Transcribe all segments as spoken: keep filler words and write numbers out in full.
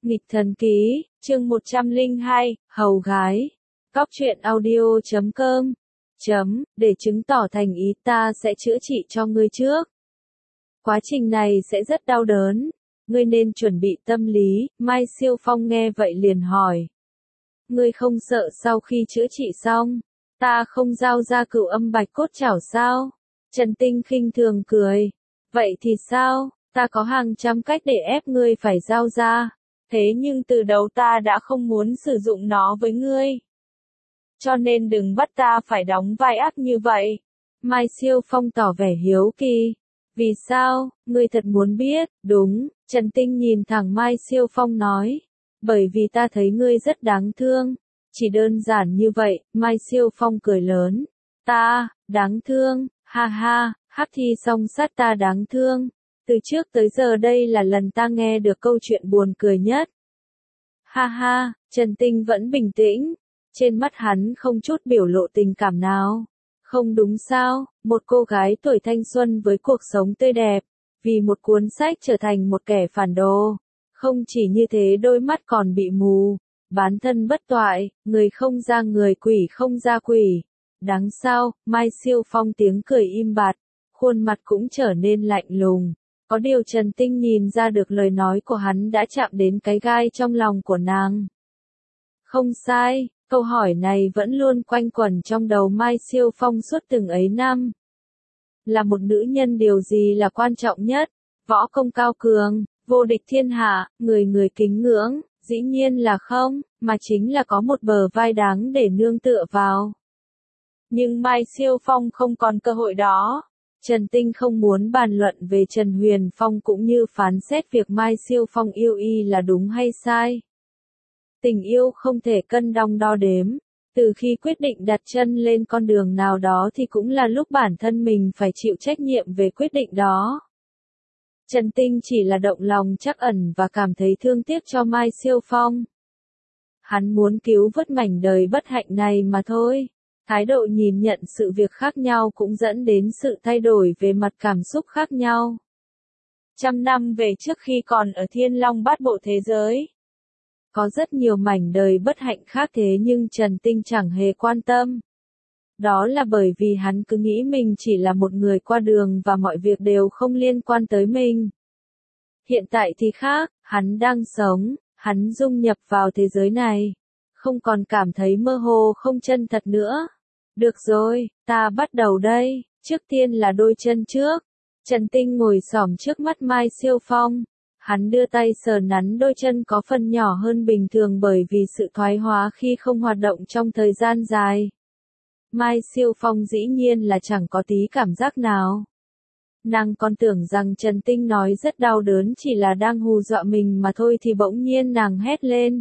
Nghịch thần ký, chương một trăm lẻ hai, hầu gái. Cóc truyện audio chấm com. Chấm, để chứng tỏ thành ý ta sẽ chữa trị cho ngươi trước. Quá trình này sẽ rất đau đớn. Ngươi nên chuẩn bị tâm lý. Mai Siêu Phong nghe vậy liền hỏi. Ngươi không sợ sau khi chữa trị xong, ta không giao ra cửu âm bạch cốt chảo sao? Trần Tinh khinh thường cười. Vậy thì sao? Ta có hàng trăm cách để ép ngươi phải giao ra. Thế nhưng từ đầu ta đã không muốn sử dụng nó với ngươi. Cho nên đừng bắt ta phải đóng vai ác như vậy. Mai Siêu Phong tỏ vẻ hiếu kỳ. Vì sao, ngươi thật muốn biết? Đúng, Trần Tinh nhìn thẳng Mai Siêu Phong nói. Bởi vì ta thấy ngươi rất đáng thương. Chỉ đơn giản như vậy, Mai Siêu Phong cười lớn. Ta, đáng thương, ha ha, hắc thi song sát ta đáng thương. Từ trước tới giờ đây là lần ta nghe được câu chuyện buồn cười nhất. Ha ha, Trần Tinh vẫn bình tĩnh. Trên mắt hắn không chút biểu lộ tình cảm nào. Không đúng sao, một cô gái tuổi thanh xuân với cuộc sống tươi đẹp. Vì một cuốn sách trở thành một kẻ phản đồ. Không chỉ như thế đôi mắt còn bị mù. Bán thân bất toại, người không ra người quỷ không ra quỷ. Đáng sao, Mai Siêu Phong tiếng cười im bặt. Khuôn mặt cũng trở nên lạnh lùng. Có điều Trần Tinh nhìn ra được lời nói của hắn đã chạm đến cái gai trong lòng của nàng. Không sai, câu hỏi này vẫn luôn quanh quẩn trong đầu Mai Siêu Phong suốt từng ấy năm. Là một nữ nhân điều gì là quan trọng nhất? Võ công cao cường, vô địch thiên hạ, người người kính ngưỡng, dĩ nhiên là không, mà chính là có một bờ vai đáng để nương tựa vào. Nhưng Mai Siêu Phong không còn cơ hội đó. Trần Tinh không muốn bàn luận về Trần Huyền Phong cũng như phán xét việc Mai Siêu Phong yêu y là đúng hay sai. Tình yêu không thể cân đong đo đếm. Từ khi quyết định đặt chân lên con đường nào đó thì cũng là lúc bản thân mình phải chịu trách nhiệm về quyết định đó. Trần Tinh chỉ là động lòng trắc ẩn và cảm thấy thương tiếc cho Mai Siêu Phong. Hắn muốn cứu vớt mảnh đời bất hạnh này mà thôi. Thái độ nhìn nhận sự việc khác nhau cũng dẫn đến sự thay đổi về mặt cảm xúc khác nhau. Trăm năm về trước khi còn ở Thiên Long Bát Bộ thế giới. Có rất nhiều mảnh đời bất hạnh khác thế nhưng Trần Tinh chẳng hề quan tâm. Đó là bởi vì hắn cứ nghĩ mình chỉ là một người qua đường và mọi việc đều không liên quan tới mình. Hiện tại thì khác, hắn đang sống, hắn dung nhập vào thế giới này. Không còn cảm thấy mơ hồ không chân thật nữa. Được rồi, ta bắt đầu đây, trước tiên là đôi chân trước. Trần Tinh ngồi xổm trước mắt Mai Siêu Phong. Hắn đưa tay sờ nắn đôi chân có phần nhỏ hơn bình thường bởi vì sự thoái hóa khi không hoạt động trong thời gian dài. Mai Siêu Phong dĩ nhiên là chẳng có tí cảm giác nào. Nàng còn tưởng rằng Trần Tinh nói rất đau đớn chỉ là đang hù dọa mình mà thôi thì bỗng nhiên nàng hét lên.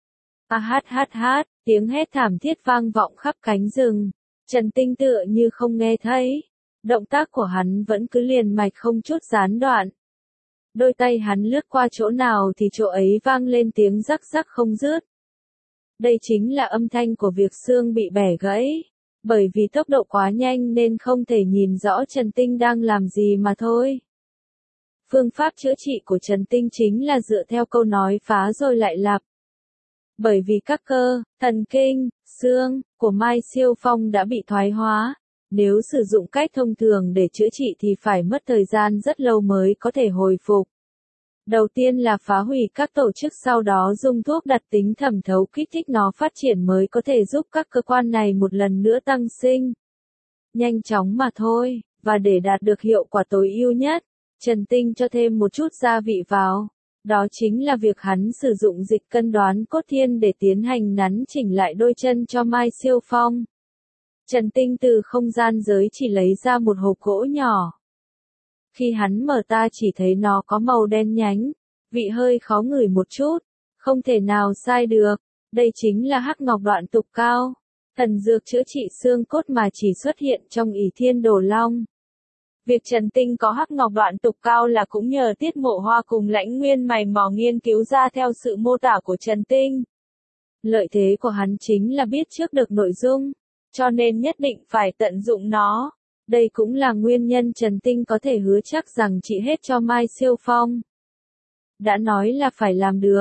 A hát hát hát, tiếng hét thảm thiết vang vọng khắp cánh rừng. Trần Tinh tựa như không nghe thấy. Động tác của hắn vẫn cứ liền mạch không chút gián đoạn. Đôi tay hắn lướt qua chỗ nào thì chỗ ấy vang lên tiếng rắc rắc không dứt. Đây chính là âm thanh của việc xương bị bẻ gãy. Bởi vì tốc độ quá nhanh nên không thể nhìn rõ Trần Tinh đang làm gì mà thôi. Phương pháp chữa trị của Trần Tinh chính là dựa theo câu nói phá rồi lại lặp. Bởi vì các cơ, thần kinh, xương của Mai Siêu Phong đã bị thoái hóa. Nếu sử dụng cách thông thường để chữa trị thì phải mất thời gian rất lâu mới có thể hồi phục. Đầu tiên là phá hủy các tổ chức, sau đó dùng thuốc đặc tính thẩm thấu kích thích nó phát triển mới có thể giúp các cơ quan này một lần nữa tăng sinh. Nhanh chóng mà thôi, và để đạt được hiệu quả tối ưu nhất, Trần Tinh cho thêm một chút gia vị vào. Đó chính là việc hắn sử dụng dịch cân đoán cốt thiên để tiến hành nắn chỉnh lại đôi chân cho Mai Siêu Phong. Trần Tinh từ không gian giới chỉ lấy ra một hộp gỗ nhỏ. Khi hắn mở ta chỉ thấy nó có màu đen nhánh, vị hơi khó ngửi một chút, không thể nào sai được. Đây chính là hắc ngọc đoạn tục cao, thần dược chữa trị xương cốt mà chỉ xuất hiện trong Ỷ Thiên Đồ Long. Việc Trần Tinh có hắc ngọc đoạn tục cao là cũng nhờ Tiết Mộ Hoa cùng Lãnh Nguyên mày mò nghiên cứu ra theo sự mô tả của Trần Tinh. Lợi thế của hắn chính là biết trước được nội dung, cho nên nhất định phải tận dụng nó. Đây cũng là nguyên nhân Trần Tinh có thể hứa chắc rằng trị hết cho Mai Siêu Phong. Đã nói là phải làm được,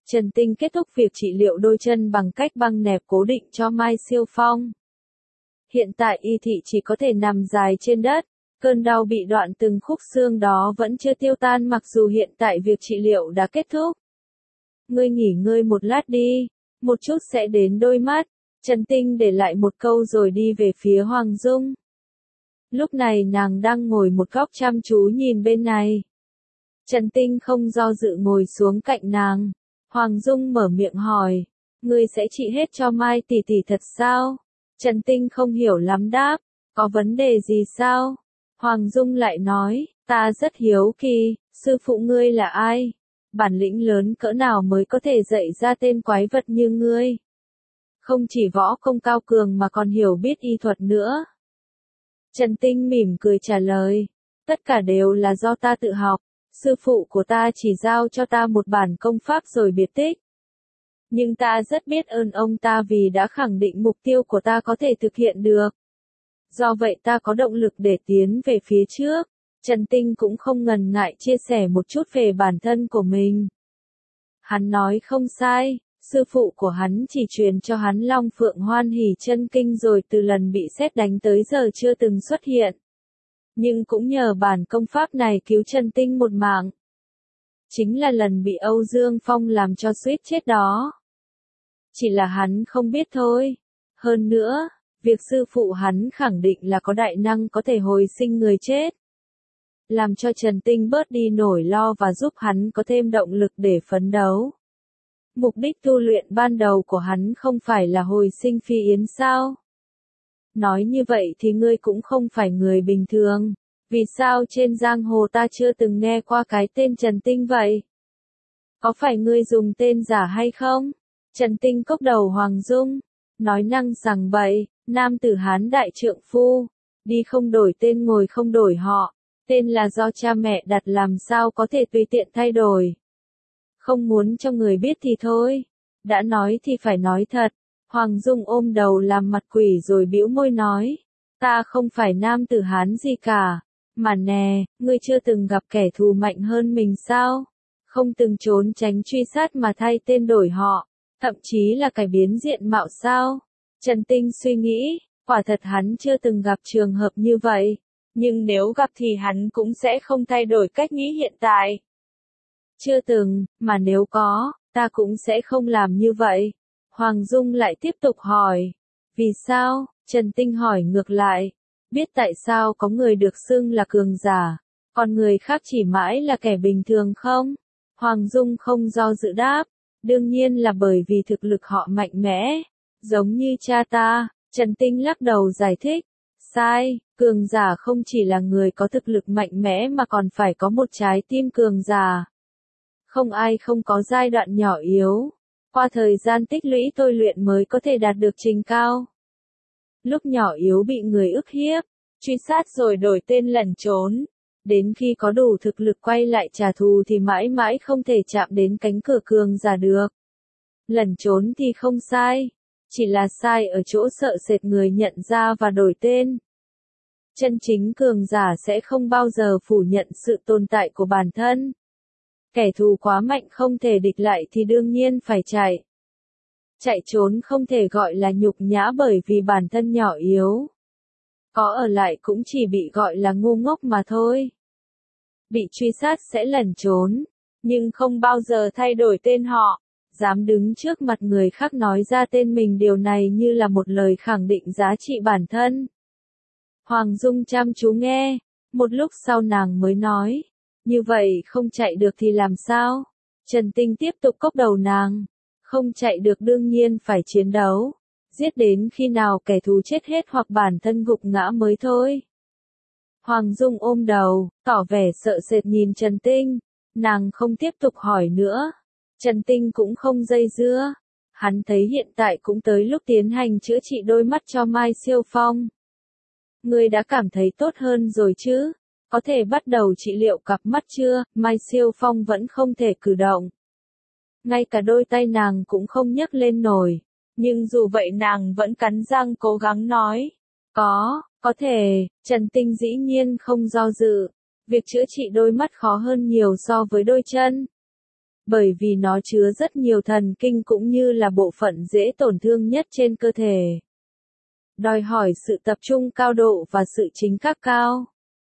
Trần Tinh kết thúc việc trị liệu đôi chân bằng cách băng nẹp cố định cho Mai Siêu Phong. Hiện tại y thị chỉ có thể nằm dài trên đất, cơn đau bị đoạn từng khúc xương đó vẫn chưa tiêu tan mặc dù hiện tại việc trị liệu đã kết thúc. Ngươi nghỉ ngơi một lát đi, một chút sẽ đến đôi mắt. Trần Tinh để lại một câu rồi đi về phía Hoàng Dung. Lúc này nàng đang ngồi một góc chăm chú nhìn bên này. Trần Tinh không do dự ngồi xuống cạnh nàng. Hoàng Dung mở miệng hỏi, ngươi sẽ trị hết cho Mai tỷ tỷ thật sao? Trần Tinh không hiểu lắm đáp, có vấn đề gì sao? Hoàng Dung lại nói, ta rất hiếu kỳ, sư phụ ngươi là ai? Bản lĩnh lớn cỡ nào mới có thể dạy ra tên quái vật như ngươi? Không chỉ võ công cao cường mà còn hiểu biết y thuật nữa. Trần Tinh mỉm cười trả lời, tất cả đều là do ta tự học, sư phụ của ta chỉ giao cho ta một bản công pháp rồi biệt tích. Nhưng ta rất biết ơn ông ta vì đã khẳng định mục tiêu của ta có thể thực hiện được. Do vậy ta có động lực để tiến về phía trước. Trần Tinh cũng không ngần ngại chia sẻ một chút về bản thân của mình. Hắn nói không sai, sư phụ của hắn chỉ truyền cho hắn Long Phượng Hoan Hỷ Chân Kinh rồi từ lần bị sét đánh tới giờ chưa từng xuất hiện. Nhưng cũng nhờ bản công pháp này cứu Trần Tinh một mạng. Chính là lần bị Âu Dương Phong làm cho suýt chết đó. Chỉ là hắn không biết thôi. Hơn nữa, việc sư phụ hắn khẳng định là có đại năng có thể hồi sinh người chết. Làm cho Trần Tinh bớt đi nỗi lo và giúp hắn có thêm động lực để phấn đấu. Mục đích tu luyện ban đầu của hắn không phải là hồi sinh Phi Yến sao? Nói như vậy thì ngươi cũng không phải người bình thường. Vì sao trên giang hồ ta chưa từng nghe qua cái tên Trần Tinh vậy? Có phải ngươi dùng tên giả hay không? Trần Tinh cốc đầu Hoàng Dung, nói năng sằng bậy, nam tử Hán đại trượng phu, đi không đổi tên ngồi không đổi họ, tên là do cha mẹ đặt làm sao có thể tùy tiện thay đổi. Không muốn cho người biết thì thôi, đã nói thì phải nói thật. Hoàng Dung ôm đầu làm mặt quỷ rồi bĩu môi nói, ta không phải nam tử Hán gì cả, mà nè, ngươi chưa từng gặp kẻ thù mạnh hơn mình sao? Không từng trốn tránh truy sát mà thay tên đổi họ, thậm chí là cải biến diện mạo sao? Trần Tinh suy nghĩ, quả thật hắn chưa từng gặp trường hợp như vậy, nhưng nếu gặp thì hắn cũng sẽ không thay đổi cách nghĩ hiện tại. Chưa từng, mà nếu có, ta cũng sẽ không làm như vậy. Hoàng Dung lại tiếp tục hỏi, vì sao? Trần Tinh hỏi ngược lại, biết tại sao có người được xưng là cường giả, còn người khác chỉ mãi là kẻ bình thường không? Hoàng Dung không do dự đáp, đương nhiên là bởi vì thực lực họ mạnh mẽ, giống như cha ta. Trần Tinh lắc đầu giải thích, sai, cường giả không chỉ là người có thực lực mạnh mẽ mà còn phải có một trái tim cường giả. Không ai không có giai đoạn nhỏ yếu, qua thời gian tích lũy tôi luyện mới có thể đạt được trình cao. Lúc nhỏ yếu bị người ức hiếp, truy sát rồi đổi tên lẩn trốn, đến khi có đủ thực lực quay lại trả thù thì mãi mãi không thể chạm đến cánh cửa cường giả được. Lẩn trốn thì không sai, chỉ là sai ở chỗ sợ sệt người nhận ra và đổi tên. Chân chính cường giả sẽ không bao giờ phủ nhận sự tồn tại của bản thân. Kẻ thù quá mạnh không thể địch lại thì đương nhiên phải chạy. Chạy trốn không thể gọi là nhục nhã bởi vì bản thân nhỏ yếu. Có ở lại cũng chỉ bị gọi là ngu ngốc mà thôi. Bị truy sát sẽ lẩn trốn, nhưng không bao giờ thay đổi tên họ. Dám đứng trước mặt người khác nói ra tên mình, điều này như là một lời khẳng định giá trị bản thân. Hoàng Dung chăm chú nghe, một lúc sau nàng mới nói, như vậy không chạy được thì làm sao? Trần Tinh tiếp tục cốc đầu nàng, không chạy được đương nhiên phải chiến đấu, giết đến khi nào kẻ thù chết hết hoặc bản thân gục ngã mới thôi. Hoàng Dung ôm đầu, tỏ vẻ sợ sệt nhìn Trần Tinh, nàng không tiếp tục hỏi nữa. Trần Tinh cũng không dây dưa, hắn thấy hiện tại cũng tới lúc tiến hành chữa trị đôi mắt cho Mai Siêu Phong. Ngươi đã cảm thấy tốt hơn rồi chứ? Có thể bắt đầu trị liệu cặp mắt chưa? Mai Siêu Phong vẫn không thể cử động. Ngay cả đôi tay nàng cũng không nhấc lên nổi. Nhưng dù vậy nàng vẫn cắn răng cố gắng nói. Có, có thể. Trần Tinh dĩ nhiên không do dự. Việc chữa trị đôi mắt khó hơn nhiều so với đôi chân. bởi vì nó chứa rất nhiều thần kinh cũng như là bộ phận dễ tổn thương nhất trên cơ thể. Đòi hỏi sự tập trung cao độ và sự chính xác cao.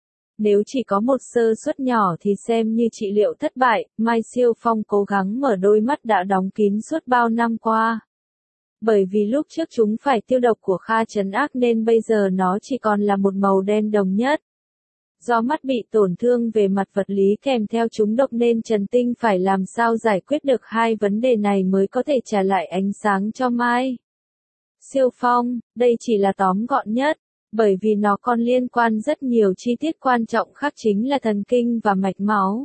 Nếu chỉ có một sơ suất nhỏ thì xem như trị liệu thất bại, Mai Siêu Phong cố gắng mở đôi mắt đã đóng kín suốt bao năm qua. Bởi vì lúc trước chúng phải tiêu độc của Kha trấn ác nên bây giờ nó chỉ còn là một màu đen đồng nhất. Do mắt bị tổn thương về mặt vật lý kèm theo trúng độc nên Trần Tinh phải làm sao giải quyết được hai vấn đề này mới có thể trả lại ánh sáng cho Mai Siêu Phong. Đây chỉ là tóm gọn nhất, bởi vì nó còn liên quan rất nhiều chi tiết quan trọng khác chính là thần kinh và mạch máu.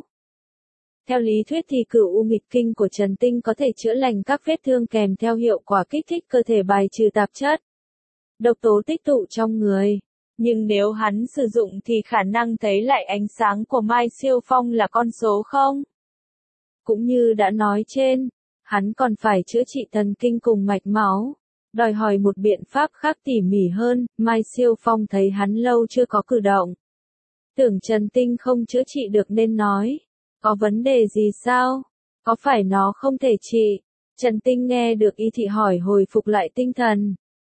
Theo lý thuyết thì cửu u nghịch kinh của Trần Tinh có thể chữa lành các vết thương kèm theo hiệu quả kích thích cơ thể bài trừ tạp chất, độc tố tích tụ trong người. Nhưng nếu hắn sử dụng thì khả năng thấy lại ánh sáng của Mai Siêu Phong là con số không. Cũng như đã nói trên, hắn còn phải chữa trị thần kinh cùng mạch máu, đòi hỏi một biện pháp khác tỉ mỉ hơn. Mai Siêu Phong thấy hắn lâu chưa có cử động, tưởng Trần Tinh không chữa trị được nên nói, có vấn đề gì sao? Có phải nó không thể trị? Trần Tinh nghe được y thị hỏi hồi phục lại tinh thần.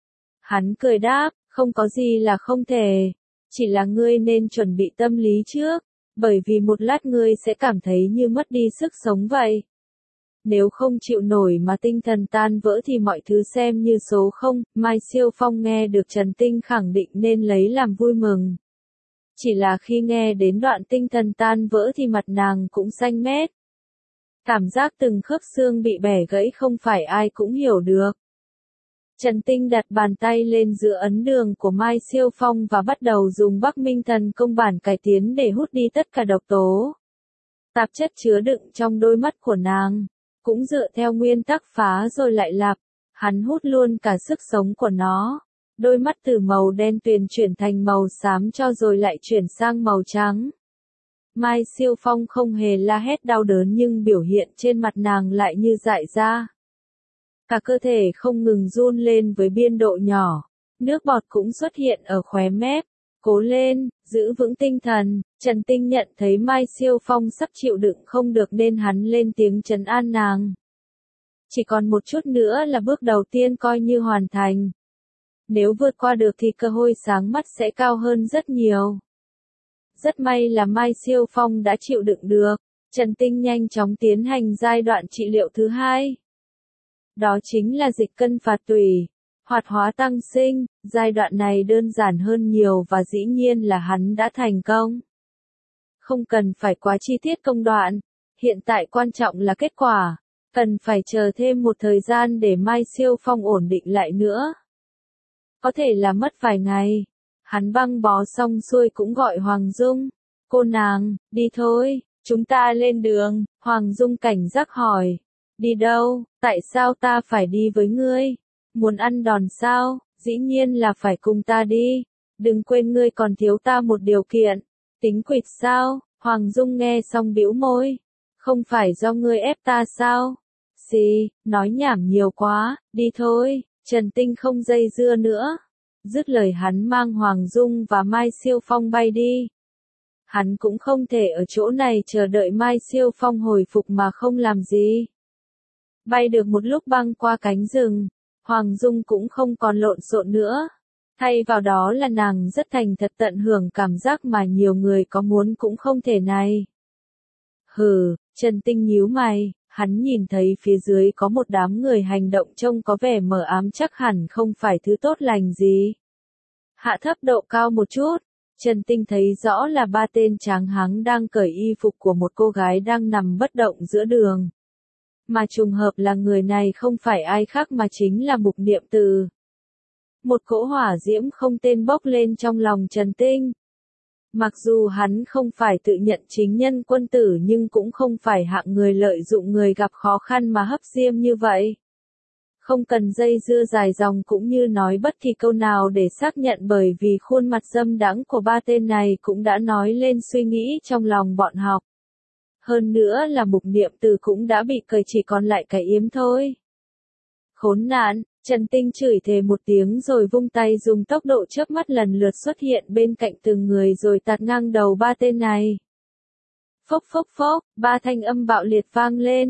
Hắn cười đáp, không có gì là không thể, chỉ là ngươi nên chuẩn bị tâm lý trước, bởi vì một lát ngươi sẽ cảm thấy như mất đi sức sống vậy. Nếu không chịu nổi mà tinh thần tan vỡ thì mọi thứ xem như số không. Mai Siêu Phong nghe được Trần Tinh khẳng định nên lấy làm vui mừng. Chỉ là khi nghe đến đoạn tinh thần tan vỡ thì mặt nàng cũng xanh mét. Cảm giác từng khớp xương bị bẻ gãy không phải ai cũng hiểu được. Trần Tinh đặt bàn tay lên giữa ấn đường của Mai Siêu Phong và bắt đầu dùng Bắc Minh Thần Công bản cải tiến để hút đi tất cả độc tố, tạp chất chứa đựng trong đôi mắt của nàng. Cũng dựa theo nguyên tắc phá rồi lại lặp, hắn hút luôn cả sức sống của nó. Đôi mắt từ màu đen tuyền chuyển thành màu xám cho rồi lại chuyển sang màu trắng. Mai Siêu Phong không hề la hét đau đớn nhưng biểu hiện trên mặt nàng lại như dại ra. Cả cơ thể không ngừng run lên với biên độ nhỏ, nước bọt cũng xuất hiện ở khóe mép. Cố lên, giữ vững tinh thần. Trần Tinh nhận thấy Mai Siêu Phong sắp chịu đựng không được nên hắn lên tiếng trấn an nàng. Chỉ còn một chút nữa là bước đầu tiên coi như hoàn thành. Nếu vượt qua được thì cơ hội sáng mắt sẽ cao hơn rất nhiều. Rất may là Mai Siêu Phong đã chịu đựng được. Trần Tinh nhanh chóng tiến hành giai đoạn trị liệu thứ hai. Đó chính là dịch cân phạt tủy, hoạt hóa tăng sinh. Giai đoạn này đơn giản hơn nhiều và dĩ nhiên là hắn đã thành công. Không cần phải quá chi tiết công đoạn, hiện tại quan trọng là kết quả. Cần phải chờ thêm một thời gian để Mai Siêu Phong ổn định lại nữa. Có thể là mất vài ngày. Hắn băng bó xong xuôi cũng gọi Hoàng Dung. Cô nàng, đi thôi, chúng ta lên đường. Hoàng Dung cảnh giác hỏi. Đi đâu, tại sao ta phải đi với ngươi? Muốn ăn đòn sao? Dĩ nhiên là phải cùng ta đi. Đừng quên ngươi còn thiếu ta một điều kiện. Tính quỵt sao? Hoàng Dung nghe xong bĩu môi. Không phải do ngươi ép ta sao? Xì, nói nhảm nhiều quá, đi thôi. Trần Tinh không dây dưa nữa. Dứt lời hắn mang Hoàng Dung và Mai Siêu Phong bay đi. Hắn cũng không thể ở chỗ này chờ đợi Mai Siêu Phong hồi phục mà không làm gì. Bay được một lúc băng qua cánh rừng, Hoàng Dung cũng không còn lộn xộn nữa. Thay vào đó là nàng rất thành thật tận hưởng cảm giác mà nhiều người có muốn cũng không thể này. Hừ, Trần Tinh nhíu mày, hắn nhìn thấy phía dưới có một đám người hành động trông có vẻ mờ ám chắc hẳn không phải thứ tốt lành gì. Hạ thấp độ cao một chút, Trần Tinh thấy rõ là ba tên tráng hán đang cởi y phục của một cô gái đang nằm bất động giữa đường. Mà trùng hợp là người này không phải ai khác mà chính là Mục Niệm Từ. Một cỗ hỏa diễm không tên bốc lên trong lòng Trần Tinh. Mặc dù hắn không phải tự nhận chính nhân quân tử nhưng cũng không phải hạng người lợi dụng người gặp khó khăn mà hấp diêm như vậy. Không cần dây dưa dài dòng cũng như nói bất kỳ câu nào để xác nhận bởi vì khuôn mặt dâm đãng của ba tên này cũng đã nói lên suy nghĩ trong lòng bọn họ. Hơn nữa là Mục Niệm Từ cũng đã bị cởi chỉ còn lại cái yếm thôi. Khốn nạn, Trần Tinh chửi thề một tiếng rồi vung tay dùng tốc độ chớp mắt lần lượt xuất hiện bên cạnh từng người rồi tạt ngang đầu ba tên này. Phốc phốc phốc, ba thanh âm bạo liệt vang lên,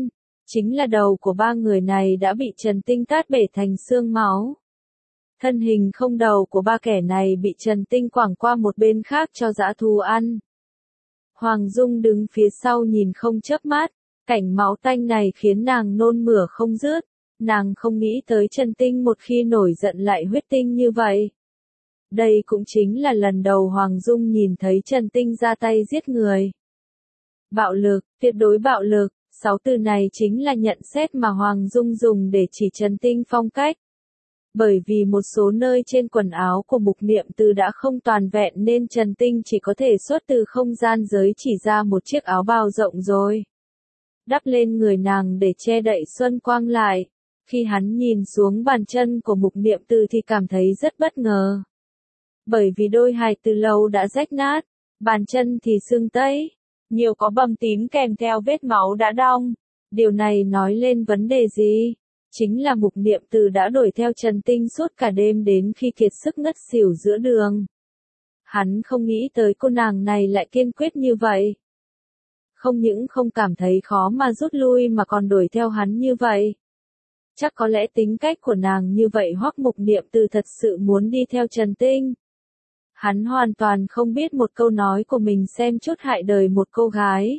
Chính là đầu của ba người này đã bị Trần Tinh tát bể thành xương máu. Thân hình không đầu của ba kẻ này bị Trần Tinh quẳng qua một bên khác cho dã thú ăn. Hoàng Dung đứng phía sau nhìn không chớp mắt, cảnh máu tanh này khiến nàng nôn mửa không dứt, nàng không nghĩ tới Trần Tinh một khi nổi giận lại huyết tinh như vậy. Đây cũng chính là lần đầu Hoàng Dung nhìn thấy Trần Tinh ra tay giết người. Bạo lực, tuyệt đối bạo lực, sáu từ này chính là nhận xét mà Hoàng Dung dùng để chỉ Trần Tinh phong cách. Bởi vì một số nơi trên quần áo của Mục Niệm Từ đã không toàn vẹn nên Trần Tinh chỉ có thể xuất từ không gian giới chỉ ra một chiếc áo bào rộng rồi. Đắp lên người nàng để che đậy xuân quang lại. Khi hắn nhìn xuống bàn chân của Mục Niệm Từ thì cảm thấy rất bất ngờ. Bởi vì đôi hài từ lâu đã rách nát, bàn chân thì sưng tấy, nhiều có bầm tím kèm theo vết máu đã đong. Điều này nói lên vấn đề gì? Chính là Mục Niệm Từ đã đuổi theo Trần Tinh suốt cả đêm đến khi kiệt sức ngất xỉu giữa đường. Hắn không nghĩ tới cô nàng này lại kiên quyết như vậy. Không những không cảm thấy khó mà rút lui mà còn đuổi theo hắn như vậy. Chắc có lẽ tính cách của nàng như vậy hoặc Mục Niệm Từ thật sự muốn đi theo Trần Tinh. Hắn hoàn toàn không biết một câu nói của mình xem chút hại đời một cô gái.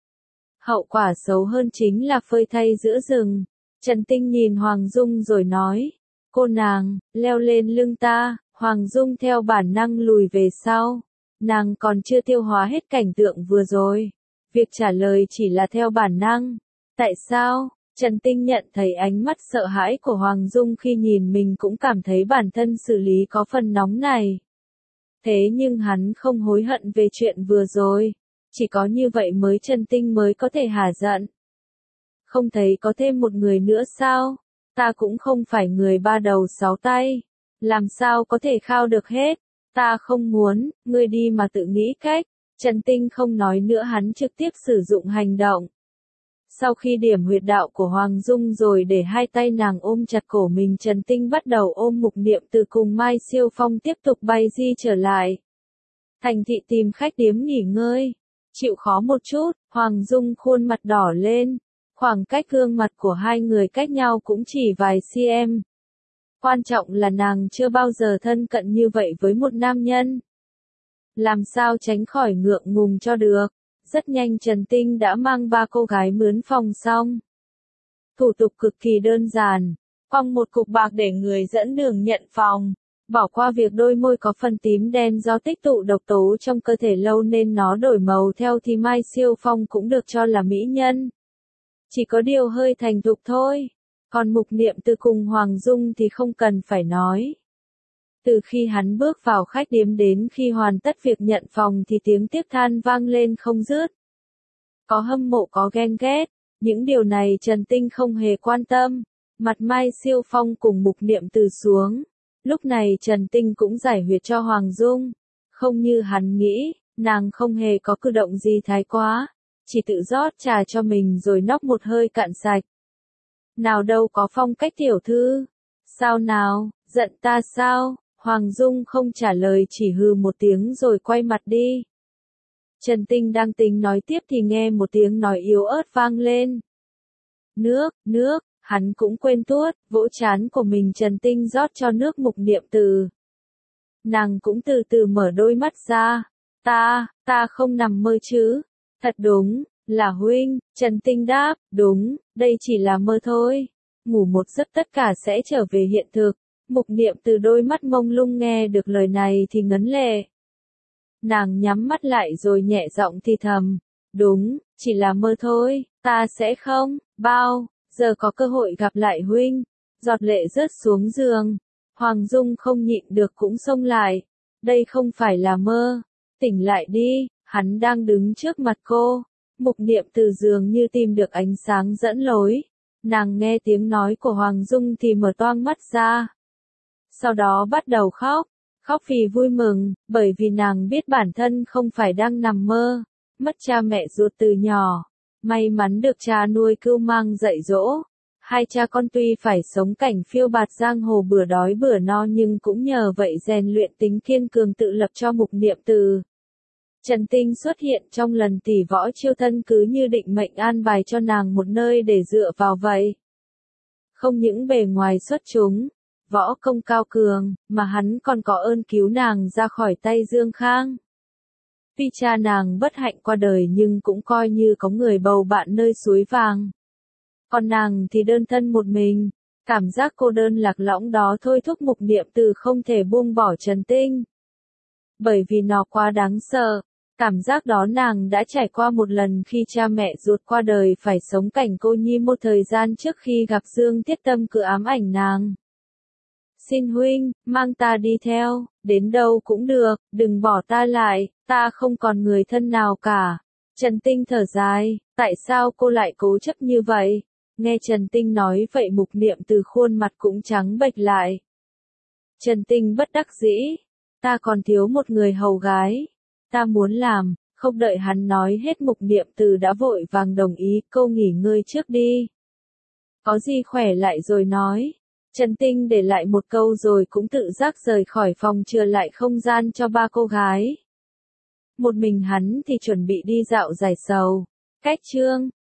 Hậu quả xấu hơn chính là phơi thay giữa rừng. Trần Tinh nhìn Hoàng Dung rồi nói, cô nàng, leo lên lưng ta. Hoàng Dung theo bản năng lùi về sau. Nàng còn chưa tiêu hóa hết cảnh tượng vừa rồi. Việc trả lời chỉ là theo bản năng. Tại sao? Trần Tinh nhận thấy ánh mắt sợ hãi của Hoàng Dung khi nhìn mình cũng cảm thấy bản thân xử lý có phần nóng này. Thế nhưng hắn không hối hận về chuyện vừa rồi. Chỉ có như vậy mới Trần Tinh mới có thể hả giận. Không thấy có thêm một người nữa sao? Ta cũng không phải người ba đầu sáu tay. Làm sao có thể khao được hết? Ta không muốn, ngươi đi mà tự nghĩ cách. Trần Tinh không nói nữa, hắn trực tiếp sử dụng hành động. Sau khi điểm huyệt đạo của Hoàng Dung rồi để hai tay nàng ôm chặt cổ mình, Trần Tinh bắt đầu ôm Mục Niệm Từ cùng Mai Siêu Phong tiếp tục bay di trở lại. Thành thị tìm khách điếm nghỉ ngơi. Chịu khó một chút, Hoàng Dung khuôn mặt đỏ lên. Khoảng cách gương mặt của hai người cách nhau cũng chỉ vài cm. Quan trọng là nàng chưa bao giờ thân cận như vậy với một nam nhân. Làm sao tránh khỏi ngượng ngùng cho được. Rất nhanh Trần Tinh đã mang ba cô gái mướn phòng xong. Thủ tục cực kỳ đơn giản. Quăng một cục bạc để người dẫn đường nhận phòng. Bỏ qua việc đôi môi có phần tím đen do tích tụ độc tố trong cơ thể lâu nên nó đổi màu theo thì Mai Siêu Phong cũng được cho là mỹ nhân. Chỉ có điều hơi thành thục thôi. Còn Mục Niệm Từ cùng Hoàng Dung thì không cần phải nói. Từ khi hắn bước vào khách điếm đến khi hoàn tất việc nhận phòng thì tiếng tiếc than vang lên không dứt. Có hâm mộ có ghen ghét, những điều này Trần Tinh không hề quan tâm. Mặt Mai Siêu Phong cùng Mục Niệm Từ xuống. Lúc này Trần Tinh cũng giải huyệt cho Hoàng Dung. Không như hắn nghĩ, nàng không hề có cử động gì thái quá. Chỉ tự rót trà cho mình rồi nốc một hơi cạn sạch. Nào đâu có phong cách tiểu thư. Sao nào, giận ta sao? Hoàng Dung không trả lời, chỉ hừ một tiếng rồi quay mặt đi. Trần Tinh đang tính nói tiếp thì nghe một tiếng nói yếu ớt vang lên. Nước, nước, hắn cũng quên tuốt, vỗ trán của mình. Trần Tinh rót cho nước Mục Niệm Từ. Nàng cũng từ từ mở đôi mắt ra. Ta, ta không nằm mơ chứ. Thật đúng, là huynh. Trần Tinh đáp, đúng, đây chỉ là mơ thôi. Ngủ một giấc tất cả sẽ trở về hiện thực. Mục Niệm Từ đôi mắt mông lung nghe được lời này thì ngấn lệ. Nàng nhắm mắt lại rồi nhẹ giọng thì thầm. Đúng, chỉ là mơ thôi, ta sẽ không, bao, giờ có cơ hội gặp lại huynh. Giọt lệ rớt xuống giường. Hoàng Dung không nhịn được cũng xông lại. Đây không phải là mơ. Tỉnh lại đi, hắn đang đứng trước mặt cô. Mục Niệm Từ dường như tìm được ánh sáng dẫn lối. Nàng nghe tiếng nói của Hoàng Dung thì mở toang mắt ra. Sau đó bắt đầu khóc, khóc vì vui mừng, bởi vì nàng biết bản thân không phải đang nằm mơ, mất cha mẹ ruột từ nhỏ, may mắn được cha nuôi cưu mang dạy dỗ. Hai cha con tuy phải sống cảnh phiêu bạt giang hồ bữa đói bữa no nhưng cũng nhờ vậy rèn luyện tính kiên cường tự lập cho Mục Niệm Từ. Trần Tinh xuất hiện trong lần tỷ võ chiêu thân cứ như định mệnh an bài cho nàng một nơi để dựa vào vậy. Không những bề ngoài xuất chúng, võ công cao cường, mà hắn còn có ơn cứu nàng ra khỏi tay Dương Khang. Tuy cha nàng bất hạnh qua đời nhưng cũng coi như có người bầu bạn nơi suối vàng. Còn nàng thì đơn thân một mình, cảm giác cô đơn lạc lõng đó thôi thúc Mục Niệm Từ không thể buông bỏ Trần Tinh. Bởi vì nó quá đáng sợ, cảm giác đó nàng đã trải qua một lần khi cha mẹ ruột qua đời phải sống cảnh cô nhi một thời gian trước khi gặp Dương Thiết Tâm cứ ám ảnh nàng. Xin huynh, mang ta đi theo, đến đâu cũng được, đừng bỏ ta lại, ta không còn người thân nào cả. Trần Tinh thở dài, tại sao cô lại cố chấp như vậy? Nghe Trần Tinh nói vậy Mục Niệm Từ khuôn mặt cũng trắng bệch lại. Trần Tinh bất đắc dĩ, ta còn thiếu một người hầu gái, ta muốn làm, không đợi hắn nói hết Mục Niệm Từ đã vội vàng đồng ý, cô nghỉ ngơi trước đi. Có gì khỏe lại rồi nói. Trần Tinh để lại một câu rồi cũng tự giác rời khỏi phòng chừa lại không gian cho ba cô gái. Một mình hắn thì chuẩn bị đi dạo giải sầu. Cách chương